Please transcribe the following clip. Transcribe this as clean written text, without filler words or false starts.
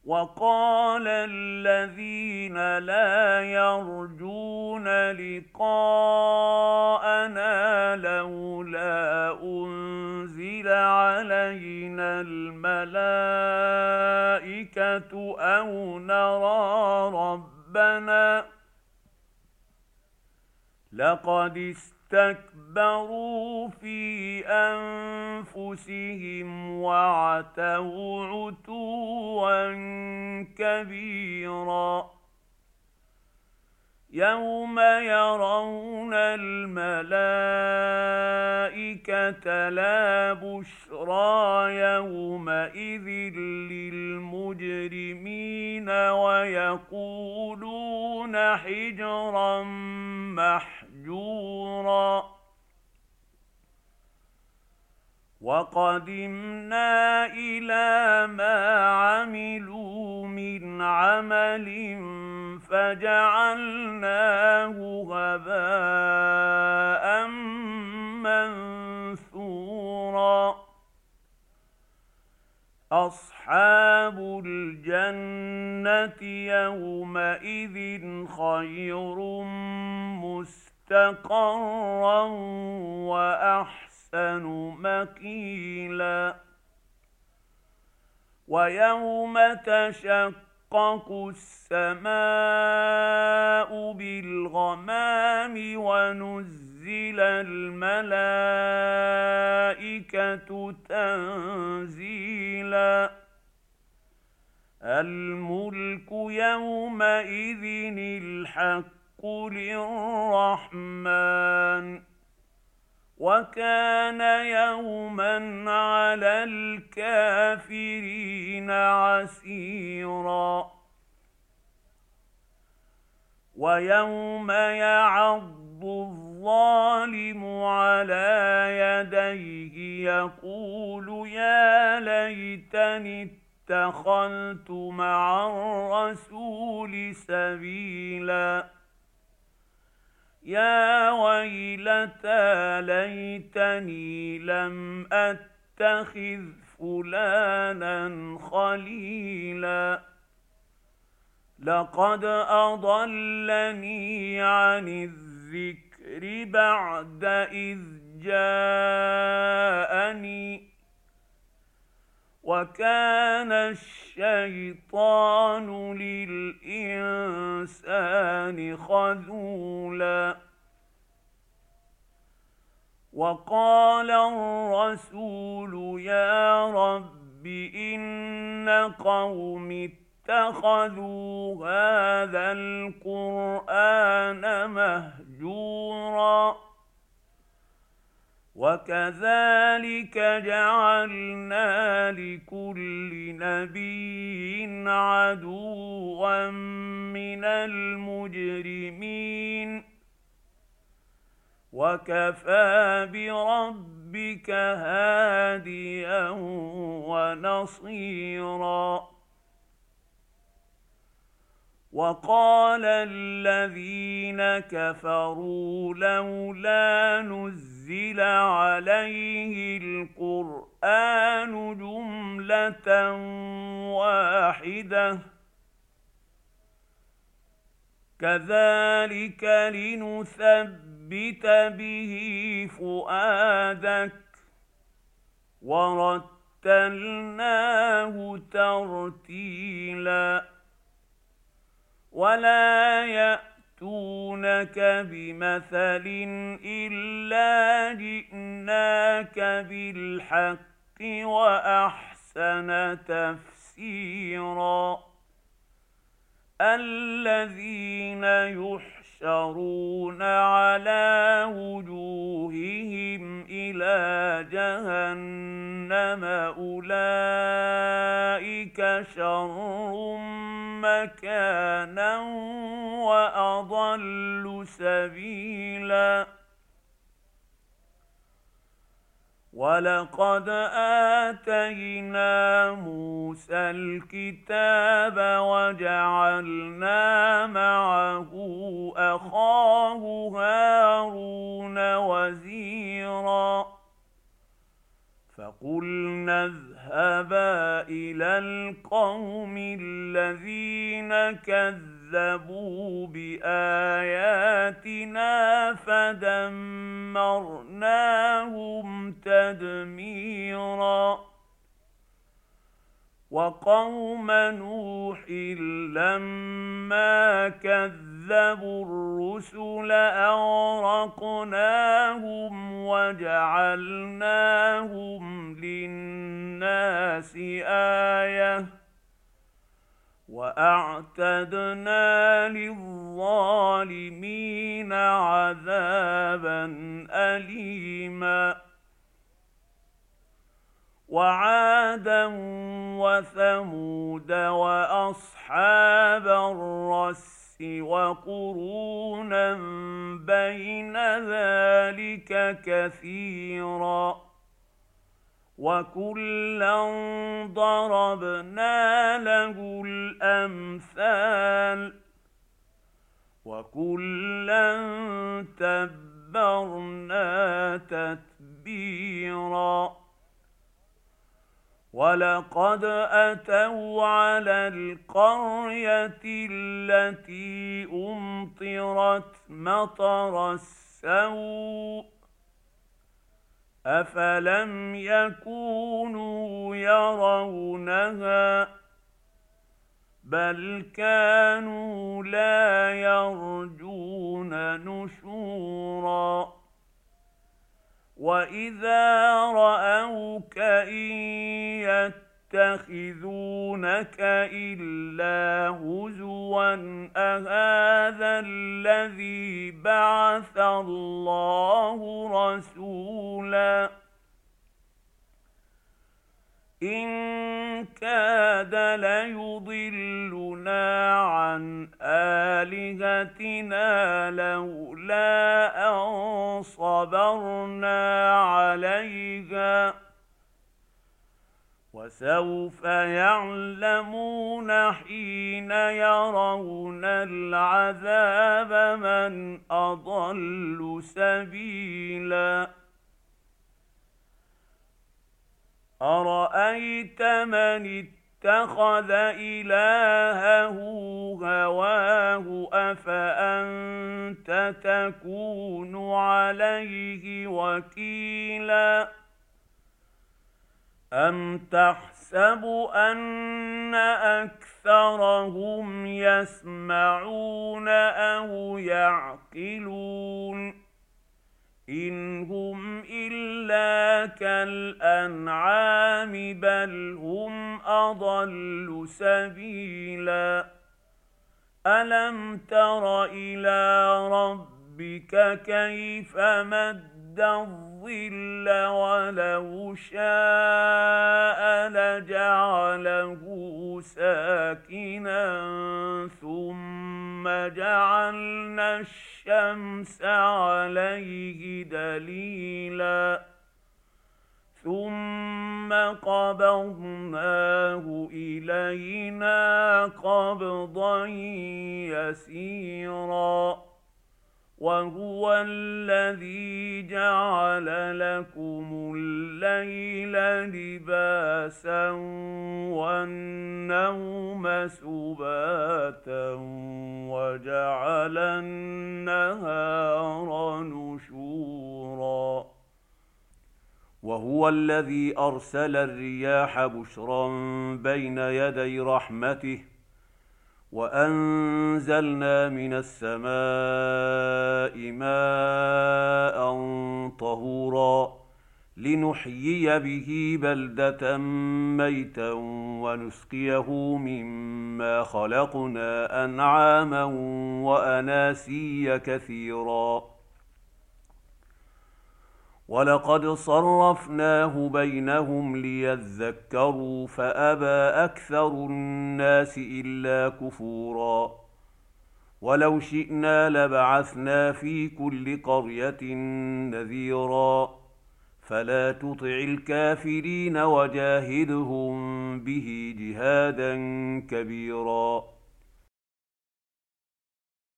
وقال الذين لا يرجون لقاءنا لولا أنزل علينا الملائكة أو نرى ربنا لقد استكبروا في أنفسهم وعتوا عتوا كبيرا يوم يرون الملائكة لا بشرى يومئذ للمجرمين ويقولون حجرا محجورا وقدمنا إلى ما عملوا من عمل فجعلناه هباء منثورا أصحاب الجنة يومئذ خير مستقرا وأحسن مقيلا ويوم تشقق السماء بالغمام ونزل الملائكة تنزيلا الملك يومئذ الحق للرحمن وكان يوما على الكافرين عسيرا ويوم يعض الظالم على يديه يقول يا ليتني اتخذت مع الرسول سبيلا يا ويلتى ليتني لم أتخذ فلانا خليلا لقد أضلني عن الذكر بعد إذ جاءني وكان الشيطان للإنسان خذولا وقال الرسول يا رب إن قوم اتخذوا هذا القرآن مهجورا وكذلك جعلنا لكل نبي عدوا من المجرمين وكفى بربك هاديا ونصيرا وقال الذين كفروا لولا نزل عليه القرآن جملة واحدة كذلك لنثبت به فؤادك ورتلناه ترتيلا ولا يأتونك بمثل إلا جئناك بالحق وأحسن تفسيرا الذين يحشرون على وجوههم إلى جهنم أولئك شر مكانا وأضل سبيلا ولقد آتينا موسى الكتاب وجعلنا معه أخاه هارون وزيرا فقلنا اذهبا اذهبا إلى القوم الذين كذبوا بآياتنا فدمرناهم تدميرا وقوم نوح لما كذبوا الرسل أغرقناهم وجعلناهم للناس آية وأعتدنا للظالمين عذابا أليما وعادا وثمود وأصحاب الرس وقرونا بين ذلك كثيرا وكلا ضربنا له الأمثال وكلا تبرنا تتبيرا ولقد أتوا على القرية التي أمطرت مطر السوء أفلم يكونوا يرونها بل كانوا لا يرجون نشورا وإذا رأوك إن يتخذونك إلا هزوا أهذا الذي بعث الله رسولا إن كاد ليضلنا عن آلهتنا لولا أن صبرنا عليها وسوف يعلمون حين يرون العذاب من أضل سبيلا أرأيت من اتخذ إلهه هواه أفأنت تكون عليه وكيلا أم تحسب أن أكثرهم يسمعون أو يعقلون إن هم إلا كالأنعام بل هم أضل سبيلا ألم تر إلى ربك كيف مد الظل ولو شاء لجعله ساكنا ثم جعلنا الشمس عليه دليلا ثم قبضناه إلينا قبضا يسيرا وهو الذي جعل لكم الليل لباسا والنوم سباتا وجعل النهار نشورا وهو الذي أرسل الرياح بشرا بين يدي رحمته وأنزلنا من السماء ماء طهورا لنحيي به بلدة ميتا ونسقيه مما خلقنا أنعاما وأناسيا كثيرا ولقد صرفناه بينهم ليذكروا فأبى أكثر الناس إلا كفورا ولو شئنا لبعثنا في كل قرية نذيرا فلا تطع الكافرين وجاهدهم به جهادا كبيرا